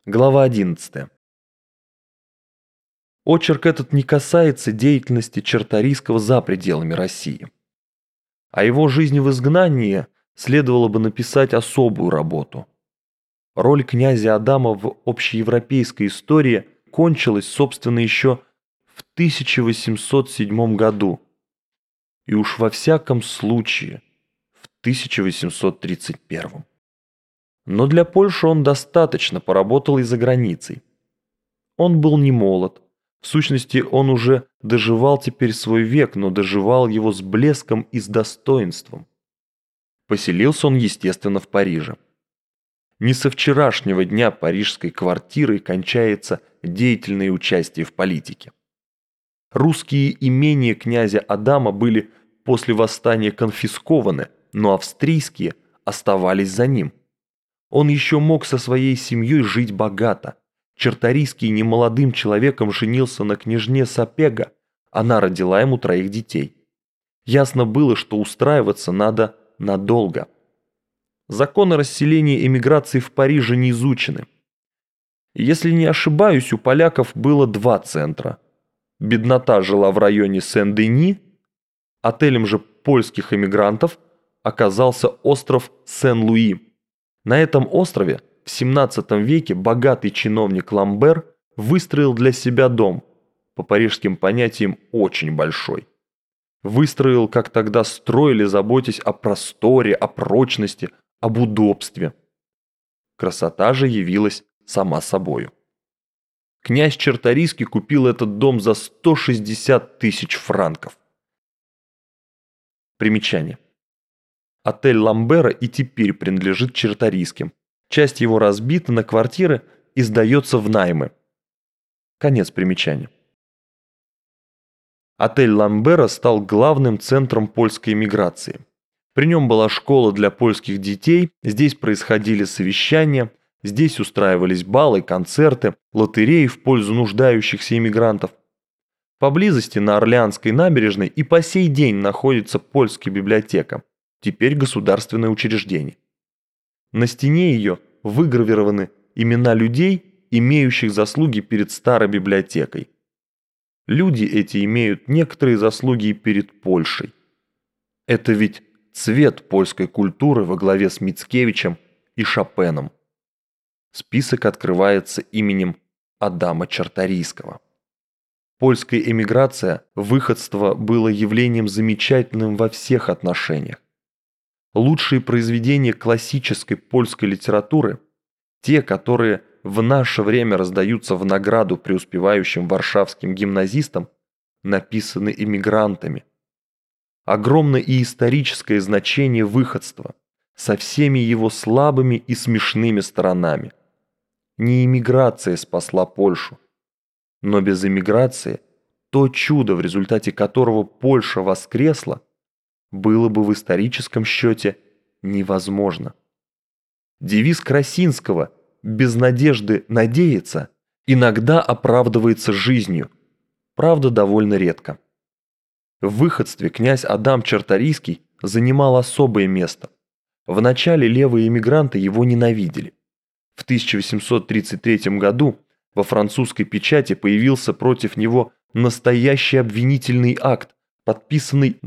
Глава 11. Очерк этот не касается деятельности Чарторийского за пределами России. О его жизни в изгнании следовало бы написать особую работу. Роль князя Адама в общеевропейской истории кончилась, собственно, еще в 1807 году, и уж во всяком случае в 1831. Но для Польши он достаточно поработал и за границей. Он был не молод. В сущности, он уже доживал теперь свой век, но доживал его с блеском и с достоинством. Поселился он, естественно, в Париже. Не со вчерашнего дня парижской квартиры кончается деятельное участие в политике. Русские имения князя Адама были после восстания конфискованы, но австрийские оставались за ним. Он еще мог со своей семьей жить богато. Чарторийский немолодым человеком женился на княжне Сапега, она родила ему 3 детей. Ясно было, что устраиваться надо надолго. Законы расселения эмиграции в Париже не изучены. Если не ошибаюсь, у поляков было 2 центра. Беднота жила в районе Сен-Дени, отелем же польских эмигрантов оказался остров Сен-Луи. На этом острове в 17 веке богатый чиновник Ламбер выстроил для себя дом, по парижским понятиям очень большой. Выстроил, как тогда строили, заботясь о просторе, о прочности, об удобстве. Красота же явилась сама собою. Князь Чарторийский купил этот дом за 160 тысяч франков. Примечание. Отель Ламбера и теперь принадлежит Чарторийским. Часть его разбита на квартиры и сдается в наймы. Конец примечания. Отель Ламбера стал главным центром польской эмиграции. При нем была школа для польских детей, здесь происходили совещания, здесь устраивались балы, концерты, лотереи в пользу нуждающихся эмигрантов. Поблизости на Орлеанской набережной и по сей день находится польская библиотека, теперь государственное учреждение. На стене ее выгравированы имена людей, имеющих заслуги перед старой библиотекой. Люди эти имеют некоторые заслуги и перед Польшей. Это ведь цвет польской культуры во главе с Мицкевичем и Шопеном. Список открывается именем Адама Чарторийского. Польская эмиграция, выходство было явлением замечательным во всех отношениях. Лучшие произведения классической польской литературы, те, которые в наше время раздаются в награду преуспевающим варшавским гимназистам, написаны эмигрантами. Огромное и историческое значение выходства, со всеми его слабыми и смешными сторонами. Не эмиграция спасла Польшу, но без эмиграции то чудо, в результате которого Польша воскресла, было бы в историческом счете невозможно. Девиз Красинского «Без надежды надеяться» иногда оправдывается жизнью, правда, довольно редко. В выходстве князь Адам Чарторийский занимал особое место. Вначале левые эмигранты его ненавидели. В 1833 году во французской печати появился против него настоящий обвинительный акт, подписанный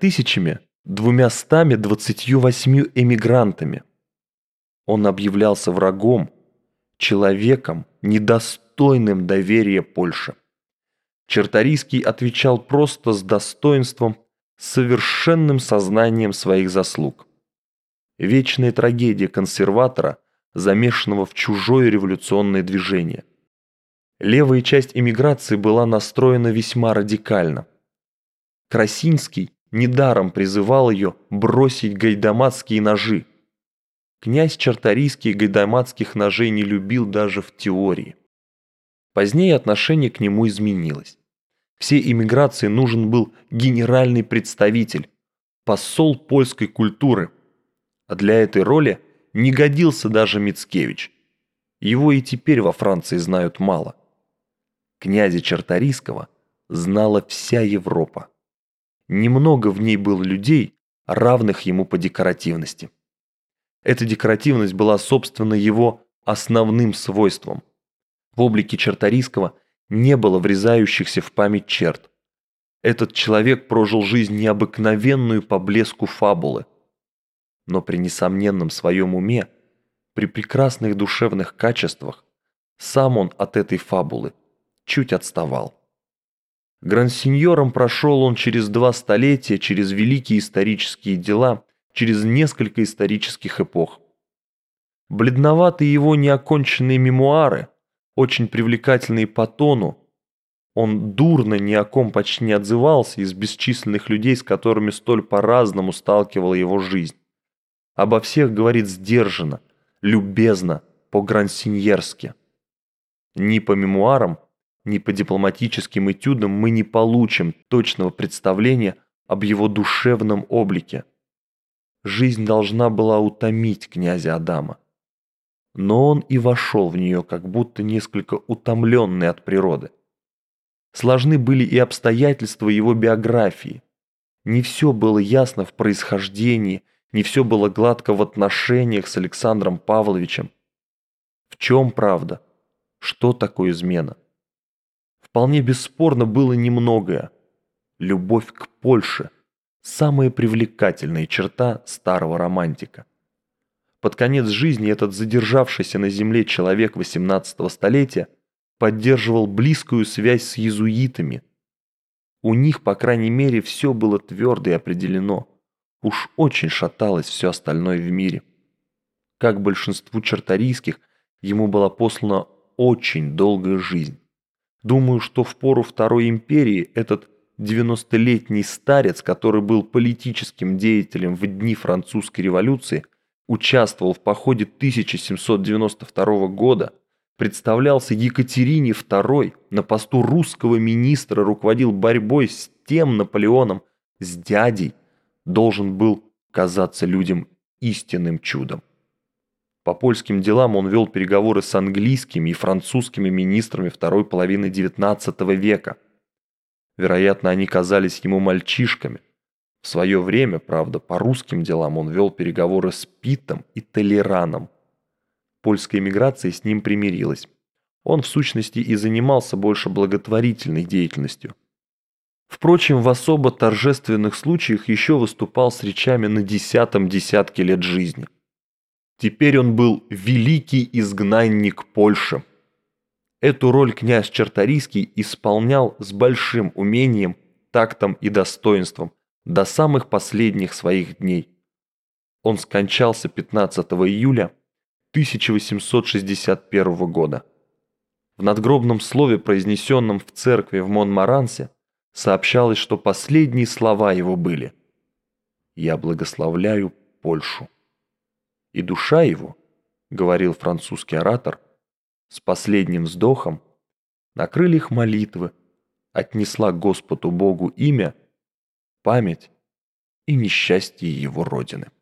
2228 эмигрантами. Он объявлялся врагом, человеком, недостойным доверия Польши. Чарторийский отвечал просто с достоинством, с совершенным сознанием своих заслуг. Вечная трагедия консерватора, замешанного в чужое революционное движение. Левая часть эмиграции была настроена весьма радикально. Красинский недаром призывал ее бросить гайдамацкие ножи. Князь Чарторийский гайдамацких ножей не любил даже в теории. Позднее отношение к нему изменилось. Всей эмиграции нужен был генеральный представитель, посол польской культуры. А для этой роли не годился даже Мицкевич. Его и теперь во Франции знают мало. Князя Чарторийского знала вся Европа. Немного в ней было людей, равных ему по декоративности. Эта декоративность была, собственно, его основным свойством. В облике Чарторийского не было врезающихся в память черт. Этот человек прожил жизнь необыкновенную по блеску фабулы. Но при несомненном своем уме, при прекрасных душевных качествах, сам он от этой фабулы чуть отставал. Гранд-сеньором прошел он через 2 столетия, через великие исторические дела, через несколько исторических эпох. Бледноватые его неоконченные мемуары, очень привлекательные по тону, он дурно ни о ком почти не отзывался из бесчисленных людей, с которыми столь по-разному сталкивала его жизнь. Обо всех говорит сдержанно, любезно, по-грансиньерски. Ни по мемуарам, ни по дипломатическим этюдам мы не получим точного представления об его душевном облике. Жизнь должна была утомить князя Адама. Но он и вошел в нее, как будто несколько утомленный от природы. Сложны были и обстоятельства его биографии. Не все было ясно в происхождении, не все было гладко в отношениях с Александром Павловичем. В чем правда? Что такое измена? Вполне бесспорно было немногое. Любовь к Польше – самая привлекательная черта старого романтика. Под конец жизни этот задержавшийся на земле человек XVIII столетия поддерживал близкую связь с иезуитами. У них, по крайней мере, все было твердо и определено. Уж очень шаталось все остальное в мире. Как большинству чарторийских, ему была послана очень долгая жизнь. Думаю, что в пору Второй империи этот 90-летний старец, который был политическим деятелем в дни французской революции, участвовал в походе 1792 года, представлялся Екатерине II, на посту русского министра руководил борьбой с тем Наполеоном, с дядей, должен был казаться людям истинным чудом. По польским делам он вел переговоры с английскими и французскими министрами второй половины XIX века. Вероятно, они казались ему мальчишками. В свое время, правда, по русским делам он вел переговоры с Питтом и Толераном. Польская эмиграция с ним примирилась. Он, в сущности, и занимался больше благотворительной деятельностью. Впрочем, в особо торжественных случаях еще выступал с речами на 10-м десятке лет жизни. Теперь он был великий изгнанник Польши. Эту роль князь Чарторийский исполнял с большим умением, тактом и достоинством до самых последних своих дней. Он скончался 15 июля 1861 года. В надгробном слове, произнесенном в церкви в Монмарансе, сообщалось, что последние слова его были: «Я благословляю Польшу». И душа его, говорил французский оратор, с последним вздохом на крыльях молитвы отнесла Господу Богу имя, память и несчастье его родины.